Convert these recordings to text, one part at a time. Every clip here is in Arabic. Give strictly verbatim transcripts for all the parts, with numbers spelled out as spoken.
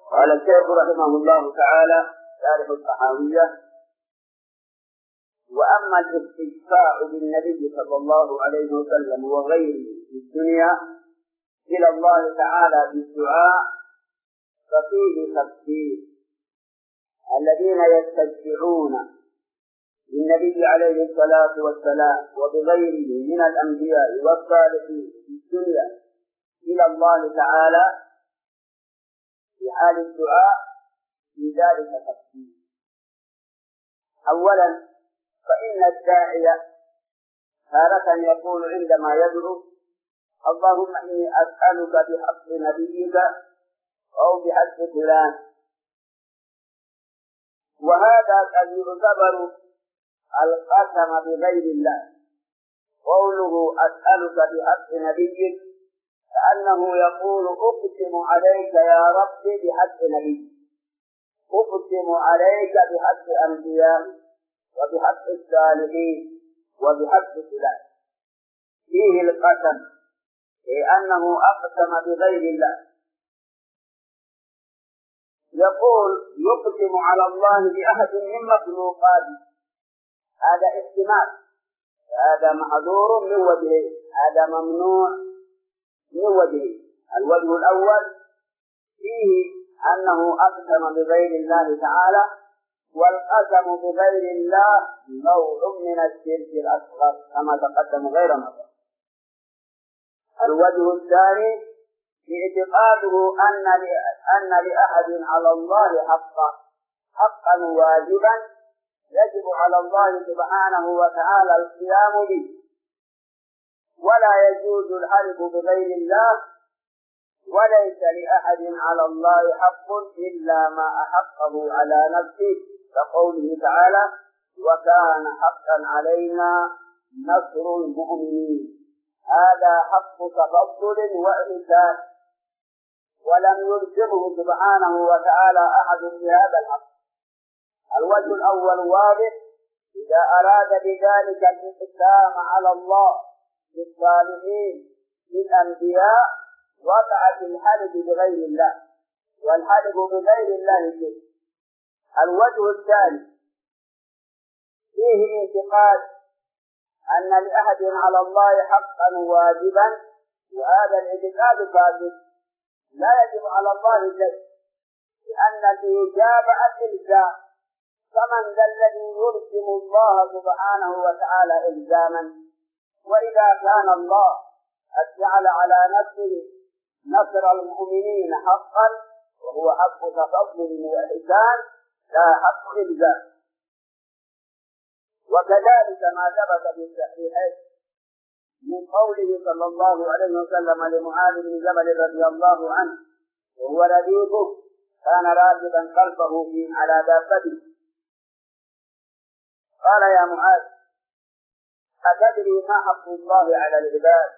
قال الشيخ رحمه الله تعالى شارح الطحاوية: وأما الاستشفاع بالنبي صلى الله عليه وسلم وغيره في الدنيا إلى الله تعالى بالدعاء ففيه تفسير. الذين يستشفعون بالنبي عليه الصلاة والسلام وبغيره من الأنبياء والصالحين في الدنيا إلى الله تعالى في حال الدعاء في ذلك تفسير. أولا، فإن الداعية تارة يقول عندما يدعو: اللهم إني أسألك بحق نبيك أو بحق فلان، وهذا قد يعتبر القسم بغير الله. قوله أسألك بحق نبيك كأنه يقول أقسم عليك يا رب بحق نبيك، أقسم عليك بحق أنبياء وبحق الصالحين وبحق فلان. فيه القسم لأنه أقسم بغير الله. يقول يقسم على الله بأحد من مخلوقاته، هذا احتمال، هذا محظور من وجهين، هذا ممنوع من وجهين. الوجه الأول فيه أنه أقسم بغير الله تعالى، والقسم بغير الله نوع من الشرك الأصغر كما تقدم غير مرة. الوجه الثاني اعتقاده أن أن لأحد على الله حقا حقا واجبا يجب على الله سبحانه وتعالى القيام به، ولا يجوز الحلف بغير الله، وليس لأحد على الله حق إلا ما أحقه على نفسه، كقوله تعالى: وكان حقا علينا نصر المؤمنين. هذا حق تفضل وإحسان، ولم يلزمه سبحانه وتعالى أحد بهذا الحق. الوجه الأول واضح: إذا أراد بذلك الإقسام على الله بالصالحين بالأنبياء وقعت الحلف بغير الله، والحلف بغير الله شرك. الوجه الثاني فيه اعتقاد أن لأحد على الله حقا واجبا، وهذا الاعتقاد فاسد، لا يجب على الله شيء، لأن الإجابة الإلزام، فمن ذا الذي يلزم الله سبحانه وتعالى إلزاما؟ وإذا كان الله قد جعل على نفسه نصر المؤمنين حقا، وهو حق تفضل وإحسان لا حق إلزام. وكذلك ما ثبت في الصحيحين من قوله صلى الله عليه وسلم لمعاذ بن جبل رضي الله عنه وهو رديفه كان راكبا خلفه على دابته، قال: يا معاذ، أتدري ما حق الله على العباد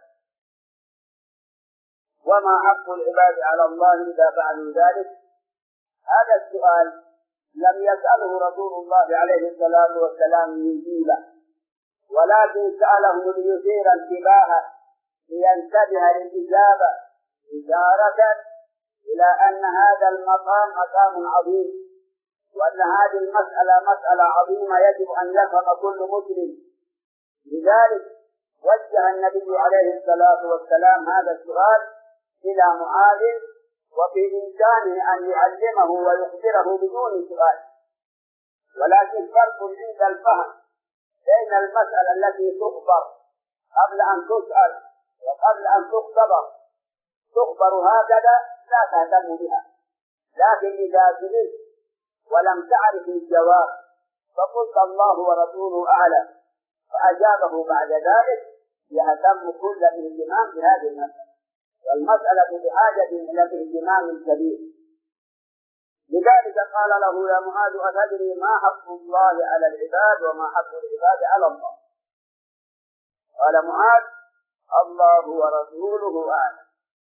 وما حق العباد على الله إذا فعلوا ذلك؟ هذا السؤال لم يسأله رسول الله عليه الصلاة والسلام ليجيبه، ولكن سأله ليثير انتباهه لينتبه للإجابة، إشارة إلى أن هذا المقام مقام عظيم، وأن هذه المسألة مسألة عظيمة يجب أن يفهم كل مسلم. لذلك وجه النبي عليه الصلاة والسلام هذا السؤال إلى معاذ، وفي إمكانه أن يعلمه ويخبره بدون سؤال. ولكن فرق عند الفهم بين المسألة التي تخبر قبل أن تسأل وقبل أن تختبر. تخبر هكذا لا تهتم بها، لكن إذا سئلت ولم تعرف الجواب فقلت الله ورسوله أعلم فأجابه بعد ذلك، يهتم كل الاهتمام بهذه المسألة، والمسألة بحاجة إلى الاهتمام الكبير. لذلك قال له: يا معاذ، أتدري ما حق الله على العباد وما حق العباد على الله؟ قال معاذ: الله ورسوله أعلم.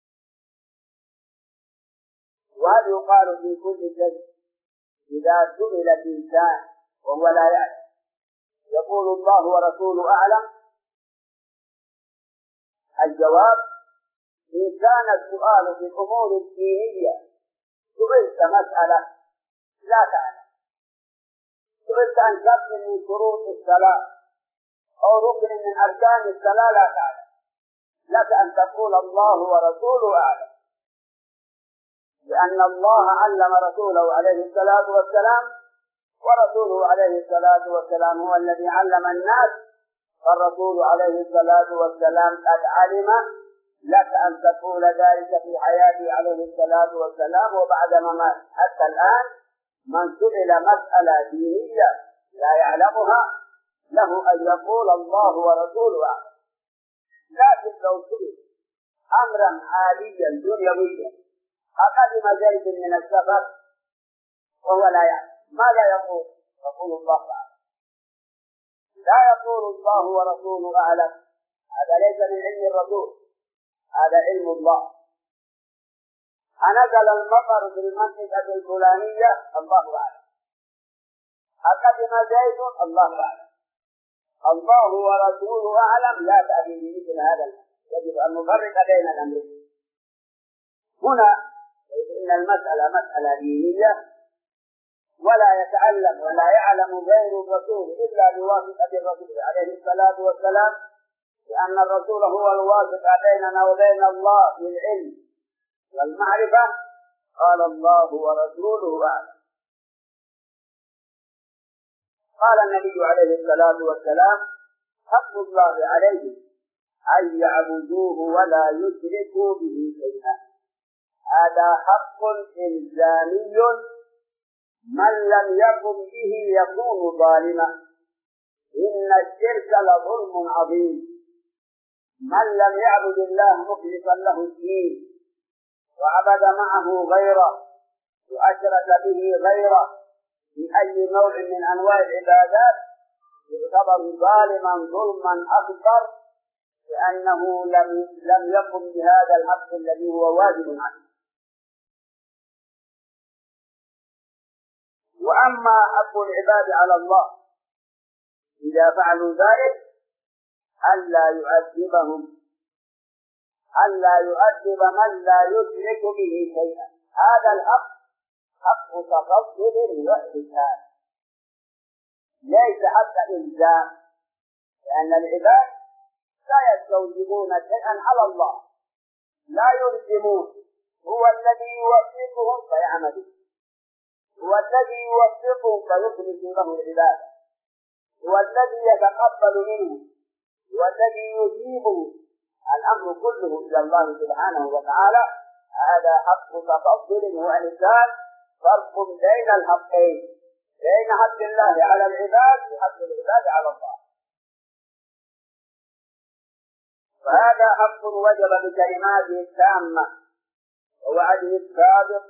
وهل يقال في كل شيء إذا سئل الإنسان وهو لا يعلم يقول الله ورسوله أعلم؟ الجواب: إن كان السؤال في الأمور الدينية سئلت مسألة لا تعلم، سئلت عن شرط من شروط الصلاة أو ركن من أركان الصلاة لا تعلم، لك أن تقول الله ورسوله أعلم، لأن الله علم رسوله عليه الصلاة والسلام، ورسوله عليه الصلاة والسلام هو الذي علم الناس، فالرسول عليه الصلاة والسلام قد علم. لك أن تقول ذلك في حياته عليه الصلاة والسلام وبعد ممات. حتى الآن من سئل مسألة دينية لا يعلمها له أن يقول الله ورسوله أعلم. لكن لو سئل أمرا عاليا دنيويا، أقدم زيد من السفر وهو لا يعلم، ماذا يقول؟ يقول الله أعلم، لا يقول الله ورسوله أعلم. هذا ليس من علم الرسول، هذا علم الله. أنزل المطر في المنطقة الفلانية، الله أعلم. أقدم زيد، الله أعلم. الله ورسوله أعلم لا تأتي بمثل هذا. يجب أن نفرق بين الأمرين. هنا إن المسألة مسألة دينية، ولا يتعلم ولا يعلم غير الرسول إلا بواسطة الرسول عليه الصلاة والسلام، لأن الرسول هو الواسطة بيننا وبين الله بالعلم والمعرفة. قال الله ورسوله أعلم. قال النبي عليه الصلاة والسلام: حق الله عليه أن يعبدوه ولا يشركوا به شيئا. هذا حق إلزامي، من لم يقم به يكون ظالما. إن الشرك لظلم عظيم. من لم يعبد الله مخلصا له الدين وعبد معه غيره وأشرك به غيره في أي نوع من أنواع العبادات يعتبر ظالما ظلما أكبر، لأنه لم لم يقم بهذا الحق الذي هو واجب عليه. وأما حق العباد على الله إذا فعلوا ذلك ألا يؤدبهم، ألا يؤدب من لا يشرك به شيئا. هذا الحق حق تفضل وإحسان، ليس حق إلزام، لأن العباد لا يستوجبون شيئا على الله، لا يلزمون. هو الذي يوفقهم فيعملون، هو الذي يوفقهم فيخلص له العبادة، هو الذي يتقبل منه، هو الذي يجيبه. الأمر كله إلى الله سبحانه وتعالى. هذا حق تفضل وإحسان، فرق بين الحقين، بين حق الله على العباد وحق العباد على الله. فهذا حق وجب بكلماته التامة ووعده السابق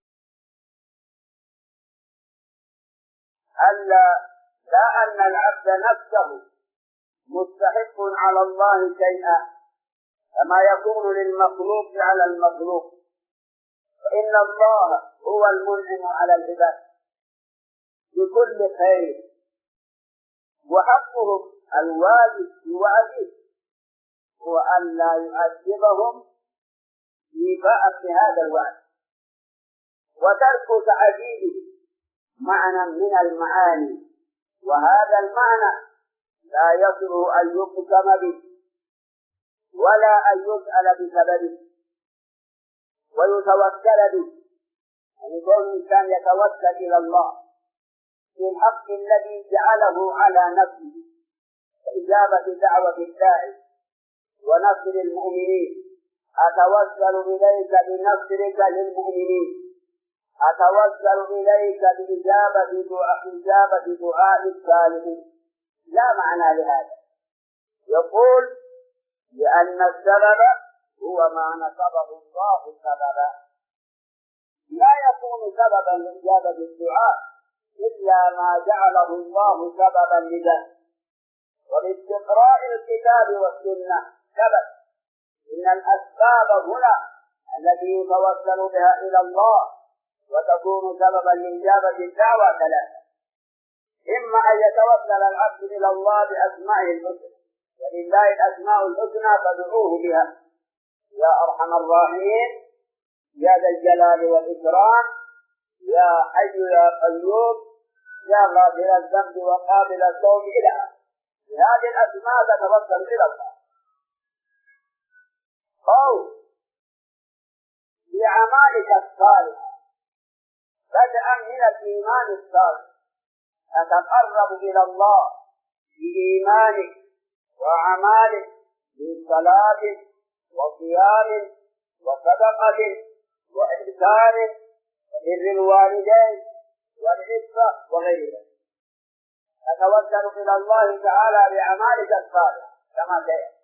ألا لا أن العبد نفسه مستحق على الله شيئا كما يكون للمخلوق على المخلوق، فإن الله هو المنعم على العباد بكل خير، وحقهم الواجب بوعده هو أن لا يؤدبهم في فأس هذا الوعد، وترك تعديله معنى من المعاني، وهذا المعنى لا يصلح أن يقسم به ولا أن يسأل بسببه ويتوكل به. يعني كل إنسان يتوكل إلى الله في الحق الذي جعله على نفسه، إجابة دعوة الداعي ونصر المؤمنين. أتوكل إليك بنصرك للمؤمنين، أتوكل إليك بإجابة دعاء إجابة دعاء الصالحين. لا معنى لهذا. يقول لأن السبب هو ما نصبه الله سببا، لا يكون سببا لإجابة الدعاء إلا ما جعله الله سببا لذلك. وباستقراء الكتاب والسنة ثبت إن الأسباب هنا التي يتوسل بها إلى الله وتكون سببا لإجابة الدعوة ثلاثة: إما أن يتوسل العبد إلى الله بأسمائه الحسنى، ولله الأسماء الحسنى فادعوه بها يا أرحم الراحمين يا ذا الجلال والإكرام يا حي يا قيوم يا غافر الذنب وقابل التوب إلى بهذه الأسماء تتوسل إلى الله. أو بأعمالك الصالحة بدءا من الإيمان الصالح تتقرب إلى الله بإيمانك وأعمالك من صلاة وصيام وصدقة وإحسان وبر الوالدين والعفة وغيرها. تتوسل إلى الله تعالى بأعمالك الصالحة كما سيأتي.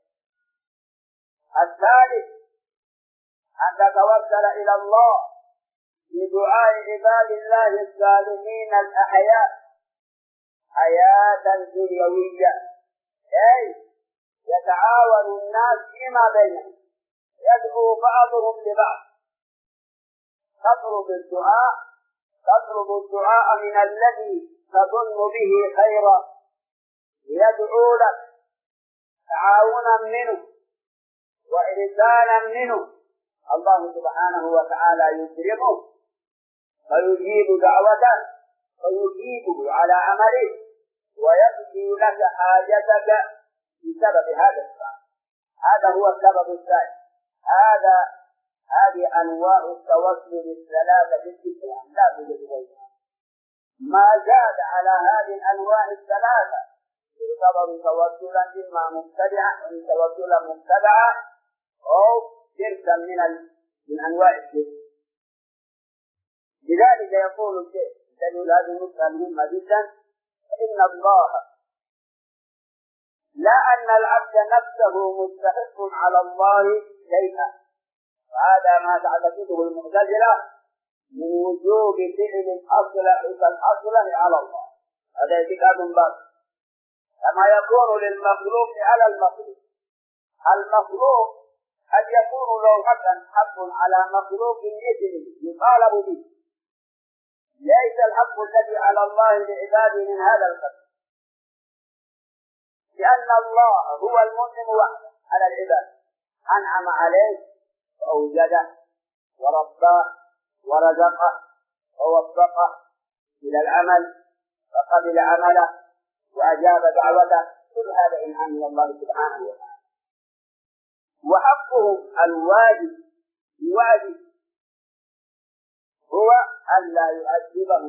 الثالث أن تتوسل إلى الله بدعاء عباد الله الصالحين الأحياء حياة دنيوية، أي يتعاون الناس فيما بينهم، يدعو بعضهم لبعض. تطلب الدعاء تطلب الدعاء من الذي تظن به خيرا يدعو لك تعاونا منه وإحسانا منه، الله سبحانه وتعالى يكرمه ويجيب دعوته ويجيبه على عمله ويقضي لك حاجتك بسبب هذا السبب. هذا هو السبب الثاني. هذا هذه أنواع التوسل الثلاثة بالإسلام لا توجد غيرها. ما زاد على هذه الأنواع الثلاثة يعتبر توسلا إما مبتدعا أو توسلا مبتدعا أو شركا من من أنواع الشرك. لذلك يقول الشيخ دليل هذه النقطة مهمة جدا: إن الله لا أن العبد نفسه مستحق على الله شيئا، وهذا ما تعتقده المعتزلة من وجوب فعل الأصلح فالأصلح على الله. هذا اعتقاد باطل، كما يكون للمخلوق على المخلوق. المخلوق قد يكون له حق على مخلوق مثله يطالب به، ليس الحق الذي على الله لعباده من هذا القدر، لأن الله هو المنعم وحده على العباد، أنعم عليه وأوجده ورباه ورزقه ووفقه إلى العمل فقبل عمله وأجاب دعوته. كل هذا إنعام من الله سبحانه وتعالى. وحقه الواجب الواجب هو ألا يؤدبه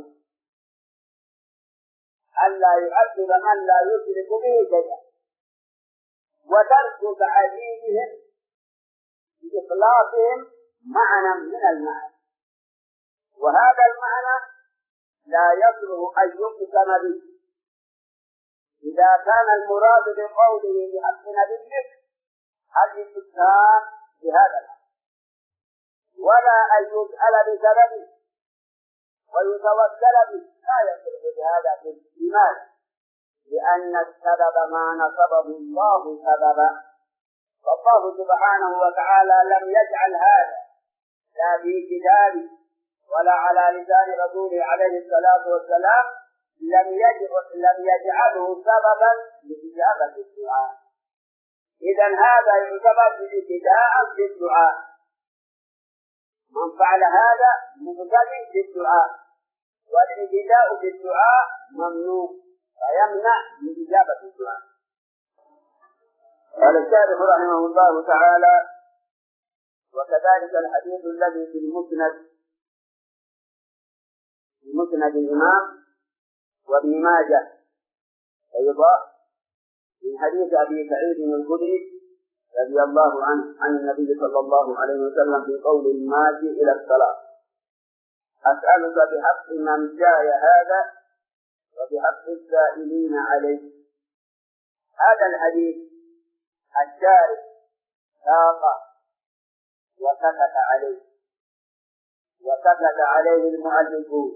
ألا يؤدب من لا يشرك به شيئا، وترك تعذيبهم بإخلاصهم معنى من المعنى، وهذا المعنى لا يصلح أن يقسم به. إذا كان المراد بقوله بحق نبيك الاقسام بهذا الأمر، ولا أن يسأل بسببه ويتوسل به، لا يصلح بهذا في الإيمان، لأن السبب ما نصبه الله سببا، والله سبحانه وتعالى لم يجعل هذا لا في كتابه ولا على لسان رسوله عليه الصلاة والسلام، لم لم يجعله سببا لإجابة الدعاء. إذا هذا يعتبر ابتداء في الدعاء، من فعل هذا مبتدئ في الدعاء، والابتداء في الدعاء ممنوع ويمنع من إجابة الدعاء. قال الشارح رحمه الله تعالى: وكذلك الحديث الذي في المسند في مسند الإمام وابن ماجه أيضا من حديث أبي سعيد الخدري رضي الله عنه عن النبي صلى الله عليه وسلم في قول الماشي إلى الصلاة: أسألك بحق من جاء هذا وبحق السائلين عليه. هذا الحديث الشارح ساق وسكت عليه وسكت عليه المؤلفون.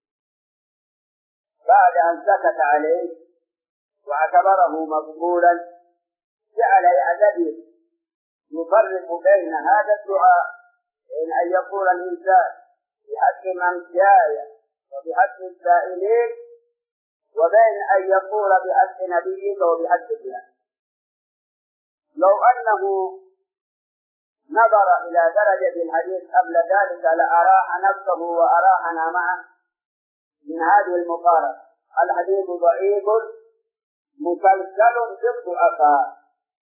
بعد أن سكت عليه واعتبره مقبولا جعل يعتبر يفرق بين هذا الدعاء، بين أن يقول الإنسان بحق من جاء وبحق السائلين، وبين أن يقول بحق نبيك وبحق الله. لو أنه نظر إلى درجة الحديث قبل ذلك لأراح نفسه وأراحنا معه من هذه المقارنة. الحديث ضعيف مسلسل بالضعفاء،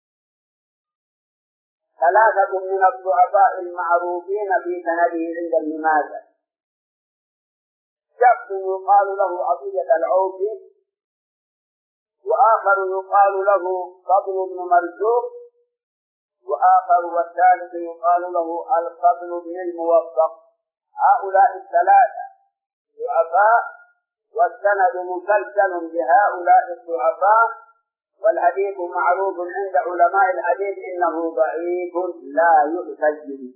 ثلاثة من الضعفاء المعروفين في سنده عند ابن ماجه، شخص يقال له عطية العوفي، وآخر يقال له فضل بن مرزوق، وآخر والثالث يقال له الفضل بن الموفق. هؤلاء الثلاثة ضعفاء، والسند مسلسل بهؤلاء الضعفاء، والحديث معروف عند علماء الحديث إنه ضعيف لا يحتج به.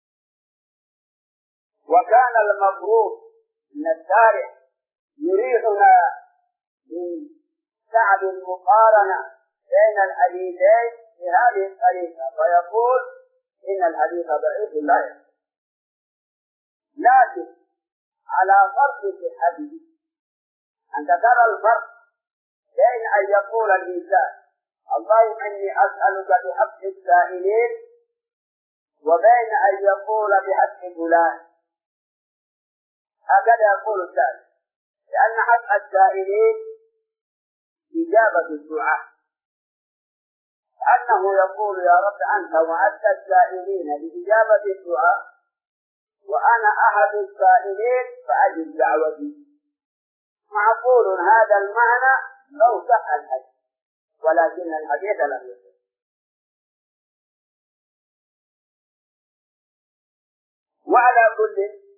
وكان المفروض من الشارع يريحنا من تعب المقارنة بين الحديثين بهذه الطريقة، فيقول إن الحديث ضعيف لا يحتج، لكن على فرق صحته. أنت ترى الفرق بين أن يقول الإنسان اللهم إني أسألك بحق السائلين، وبين أن يقول بحق فلان. هكذا يقول السائل، لأن حق السائلين إجابة الدعاء، أنه يقول يا رب أنت وعدت السائلين بإجابة الدعاء، وأنا أحد السائلين فأجب دعوتي. معقول هذا المعنى لو صح الحديث، ولكن الحديث لم يصح. وعلى كل،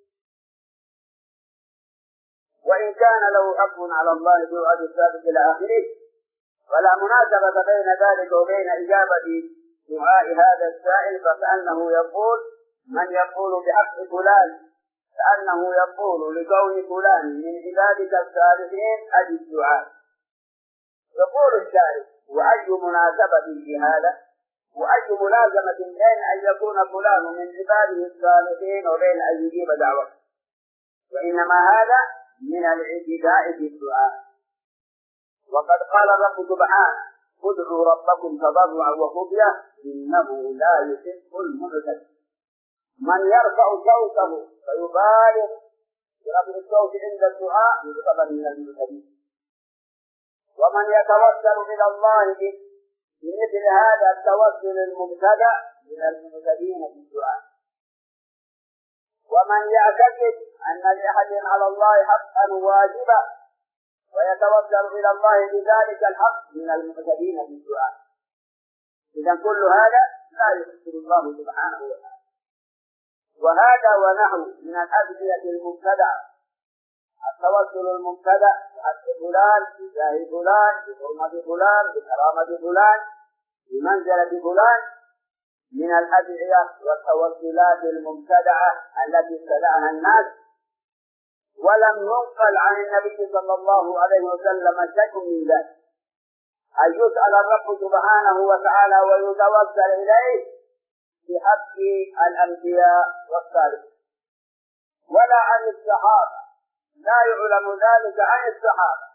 وإن كان له حق على الله بالوعد الثابت إلى آخره، فلا مناسبة بين ذلك وبين إجابة دعاء هذا السائل، فكأنه يقول من يقول بحق فلان كأنه يقول لكون فلان من عبادك الصالحين أجب الدعاء. يقول الشارع وأي مناسبة في هذا، وأي ملازمة بين أن يكون فلان من عباده الصالحين وبين أن يجيب دعوته، وإنما هذا من الاعتداء في الدعاء. وقد قال الرب سبحانه ادعوا ربكم تضرعا وخفية إنه لا يحب المعتدين. من يرفع صوته فيبالغ برفع الصوت عند الدعاء يعتبر من المعتدين، ومن يتوسل إلى الله بمثل هذا التوسل المبتدأ من المعتدين في الدعاء. ومن يعتقد أن لأحد على الله حقا واجبا ويتوسل إلى الله بذلك الحق من المعتدين في الدعاء. إذا كل هذا لا يحب الله سبحانه وتعالى. وهذا ونحو من الأدعية المبتدعة، التوسل المبتدع بحق فلان بجاه فلان بحرمة فلان بكرامة فلان بمنزلة فلان، من الأدعية والتوسلات المبتدعة التي ابتدعها الناس، ولم ينقل عن النبي صلى الله عليه وسلم شيء من ذلك، أن يسأل الرب سبحانه وتعالى ويتوسل إليه بحق الأنبياء والصالحين، ولا عن الصحابة، لا يعلم ذلك عن الصحابة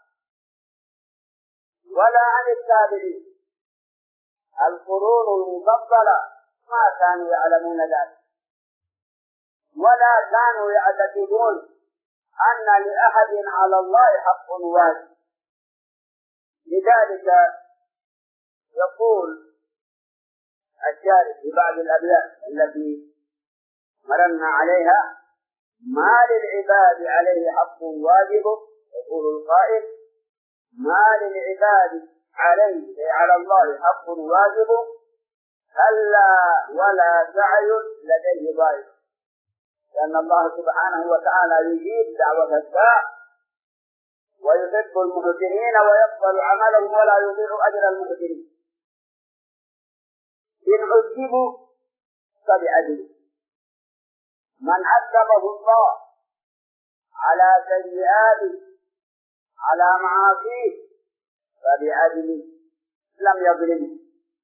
ولا عن التابعين. القرون المفضلة ما كانوا يعلمون ذلك، ولا كانوا يعتقدون أن لأحد على الله حق واجب. لذلك يقول الشارع في بعض الأبيات التي مررنا عليها ما للعباد عليه حق واجب، يقول القائل ما للعباد عليه على الله حق واجب كلا ولا سعي لديه ضائع. لأن الله سبحانه وتعالى يجيب دعوة الداع ويحب المحسنين ويقبل عملهم ولا يضيع أجر المحسنين. إن عذبوا فبعدله، من عذبه الله على سيئاته على معاصيه فبعدله لم يظلمه،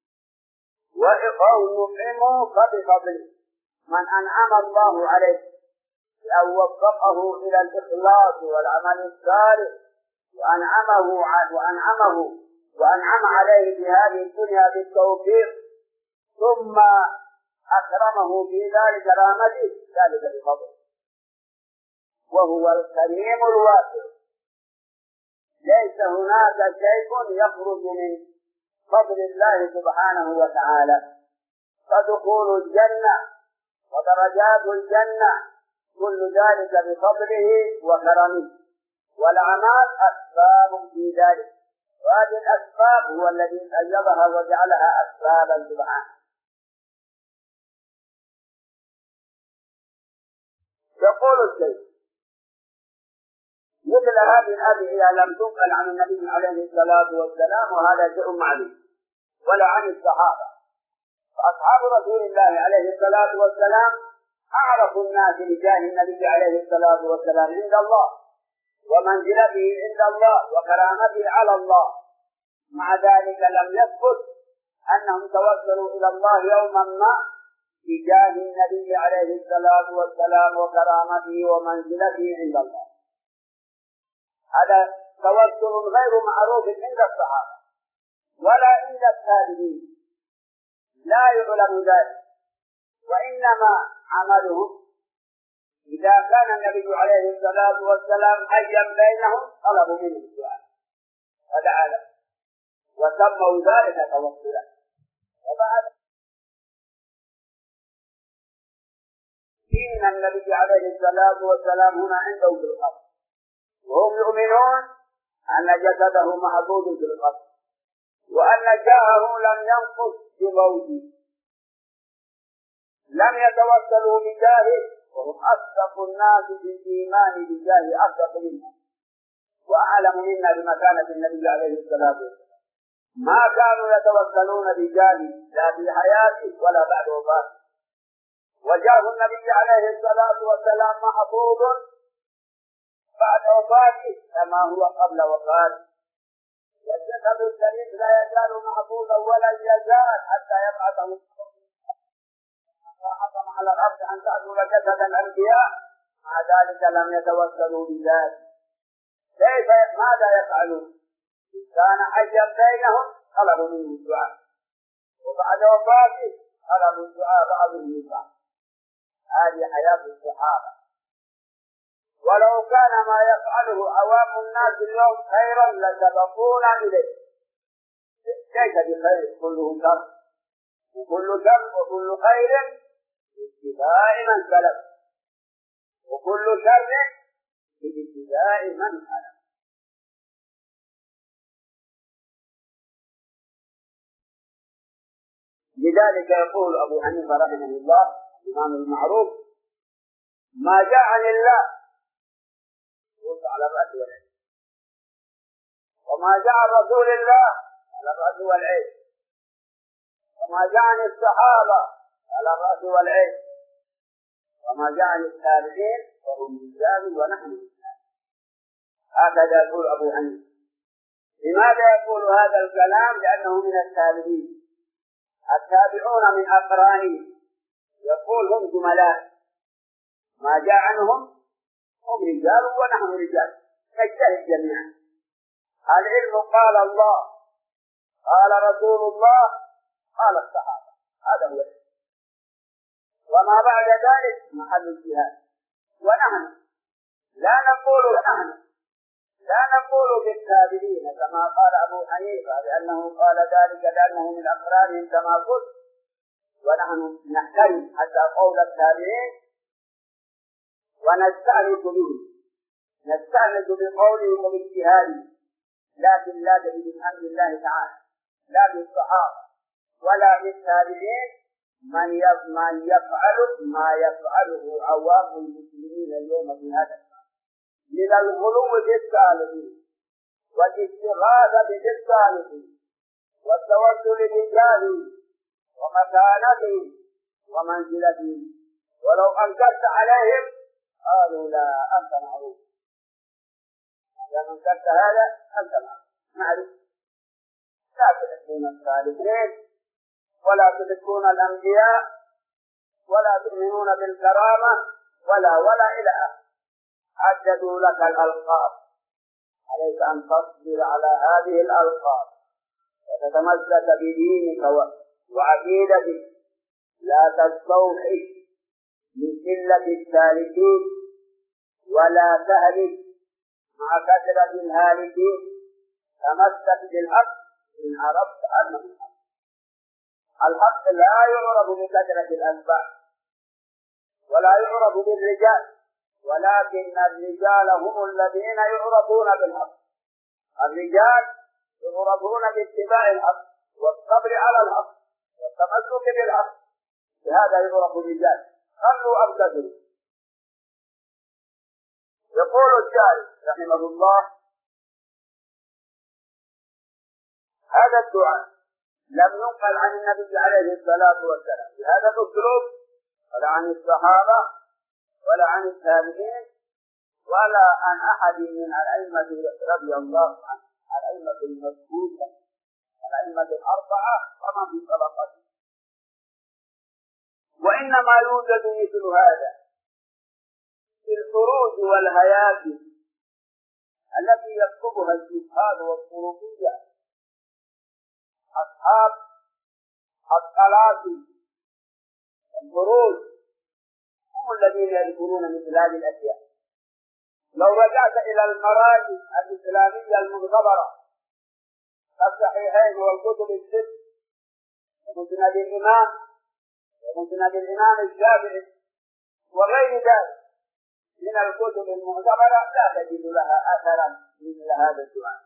وإقام نطعمه فبفضله. من أنعم الله عليه أن وفقه إلى الإخلاص والعمل الصالح وأنعمه وأنعمه وأنعم عليه في هذه الدنيا بالتوفيق، ثم أكرمه في ذلك كرامته ذلك بفضله، وهو الكريم الواسع، ليس هناك شيء يخرج من فضل الله سبحانه وتعالى. فدخول الجنة ودرجات الجنة كل ذلك بفضله وكرمه، والأعمال أسباب في ذلك، وهذه الأسباب هو الذي أيضها وجعلها أسبابا سبحانه. يقول الشيخ مثل هذه الأدعية لم تنقل عن النبي عليه الصلاة والسلام، وهذا شيء معلوم، ولا عن الصحابة. فأصحاب رسول الله عليه الصلاة والسلام أعرف الناس بجاه النبي عليه الصلاة والسلام عند الله، ومنزلته عند الله، وكرامته على الله. مع ذلك لم يثبت أنهم توسلوا إلى الله يوما ما بجاه النبي عليه الصلاة والسلام وكرامته ومنزلته عند الله. هذا توسل غير معروف عند الصحابة ولا عند التابعين، لا يعلم ذلك. وإنما عملهم إذا كان النبي عليه الصلاة والسلام حيا بينهم طلبوا منه الدعاء فدعا له، وسموا ذلك توسلا. وبعد إن النبي عليه الصلاة والسلام هنا عنده في القبر، وهم يؤمنون أن جسده محفوظ في القبر، وأن جاهه لم ينقص بموته، لم يتوسلوا بجاهه، وهم أصدق الناس في الإيمان بجاه أصدق منا وأعلم منا بمكانة النبي عليه الصلاة والسلام. ما كانوا يتوسلون بجاهه لا في حياته ولا بعد وفاته، وجاه النبي عليه الصلاة والسلام محفوظ بعد وفاته كما هو قبل وفاته، والجسد الشريف لا يزال محفوظا ولا يزال حتى يبعثه حكم على الأرض أن تأكل جسد الأنبياء. مع ذلك لم يتوسلوا بذلك. كيف ماذا يفعلون؟ إن كان حيا بينهم طلبوا منه الدعاء، وبعد وفاته طلبوا الدعاء بعضهم من بعض. هذه حياة الصحابة. ولو كان ما يفعله عوام الناس اليوم خيرا لسبقونا إليه. كيف بخير؟ كله شر، وكل شر وكل خير باتباع من سلف، وكل شر باتباع من خلف. لذلك يقول أبو حنيفة رحمه الله الإمام المعروف: ما جاء عن الله قلت على الرأس والعين، وما جاء عن رسول الله على الرأس والعين، وما جاء عن الصحابة على الرأس والعين، وما جاء عن التابعين وهم رجال ونحن رجال. هكذا يقول أبو حنيفة. لماذا يقول هذا الكلام؟ لأنه من التابعين. التابعون من أقرانه، يقول هم جملاء، ما جاء عنهم هم رجال ونحن رجال، نجتهد جميعا. العلم قال الله، قال رسول الله، قال الصحابة، هذا هو العلم. وما بعد ذلك محل اجتهاد. ونحن لا نقول نحن لا نقول بالتابعين كما قال أبو حنيفة لأنه قال ذلك لأنه من أقرانهم كما قلت، ونحن نحترم حتى قول التابعين ونستأنس به، نستأنس بقوله وباجتهاده، لكن لا بحمد الله تعالى، لا بالصحابة ولا بالتابعين من يفعل ما يفعله عوام المسلمين اليوم في هذا الوقت من الغلو بالصالحين والاستغاثة بالصالحين والتوسل بالجاه ومكانته ومنزلته. ولو أنكرت عليهم قالوا لا أنت معروف، إذا أنكرت هذا أنت معروف. لا تحبون الصالحين ولا تحبون الأنبياء ولا تؤمنون بالكرامة ولا ولا إلى آخره. عددوا لك الألقاب، عليك أن تصبر على هذه الألقاب وتتمسك بدينك وعقيدتك لا تستوحش من قلة السالكين ولا تهلك مع كثرة الهالكين. تمسك بالحق إن عرفت أنه الحق. الحق لا يعرف بكثرة الأتباع ولا يعرف بالرجال، ولكن الرجال هم الذين يعرفون بالحق. الرجال يعرفون باتباع الحق والصبر على الحق والتمسك بالحق، بهذا يعرف الرجال. خلوا أبتدوا. يقول الشاعر رحمه الله: هذا الدعاء لم ينقل عن النبي عليه الصلاة والسلام بهذا الأسلوب، ولا عن الصحابة ولا عن التابعين ولا عن أحد من الأئمة رضي الله عنه، الأئمة المذكورة، الأئمة الأربعة ومن في طبقته. وإنما يوجد مثل هذا في الفروج والهياكل التي يكتبها الجهاد والفروضية. أصحاب الصلاة الفروج هم الذين يذكرون مثل هذه الأشياء. لو رجعت إلى المراجع الإسلامية المعتبرة الصحيحين والكتب الست ومسند الإمام ومسند الإمام الشافعي وغير ذلك من الكتب المعتبرة، لا تجد لها أثرا مثل هذا الدعاء.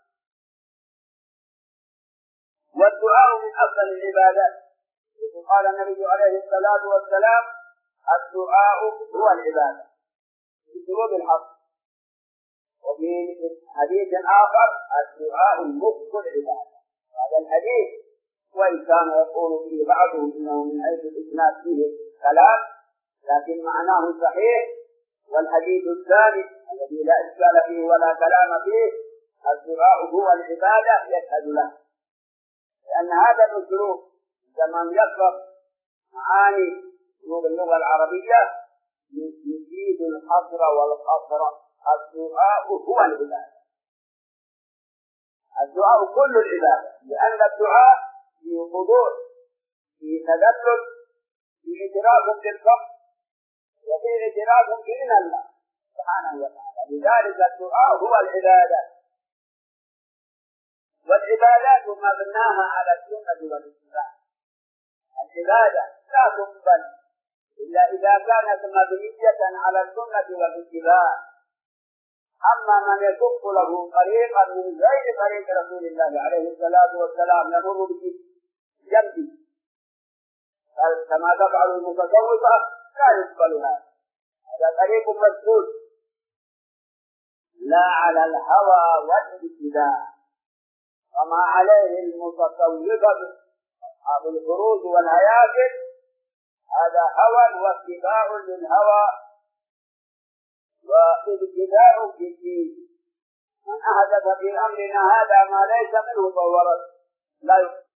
والدعاء من أفضل العبادات، قال النبي عليه الصلاة والسلام: الدعاء هو العبادة بشروط الحق. وفي حديث آخر: الدعاء مخ العبادة. هذا الحديث وإن كان يقول فيه بعضهم إنه من حيث الإسناد فيه كلام، لكن معناه صحيح. والحديث الثاني الذي لا إشكال فيه ولا كلام فيه: الدعاء هو العبادة يشهد له. لأن هذا الأسلوب لمن يقرأ معاني اللغة العربية يفيد الحصر والقصر. الدعاء هو العبادة، الدعاء كل العبادة، لأن الدعاء في خضوع، في تذلل، في اعتراف بالفقر، وفي اعتراف بدين الله سبحانه وتعالى. لذلك الدعاء هو العبادة. والعبادات مبناها على السنة والاتباع. العبادة لا تقبل إلا إذا كانت مبنية على السنة والاتباع. أما من يشق له طريقا من غير طريق رسول الله عليه الصلاة والسلام يمر بجنبه كما تفعل المتصوفة، لا يقبل هذا. هذا طريق مسدود لا على الهوى والابتداع، وما عليه المتصوفة أصحاب الفروج والهياكل هذا هوى واتباع للهوى وابتداع في الدين. من أحدث في أمرنا هذا ما ليس منه فهو رد لا يقبل.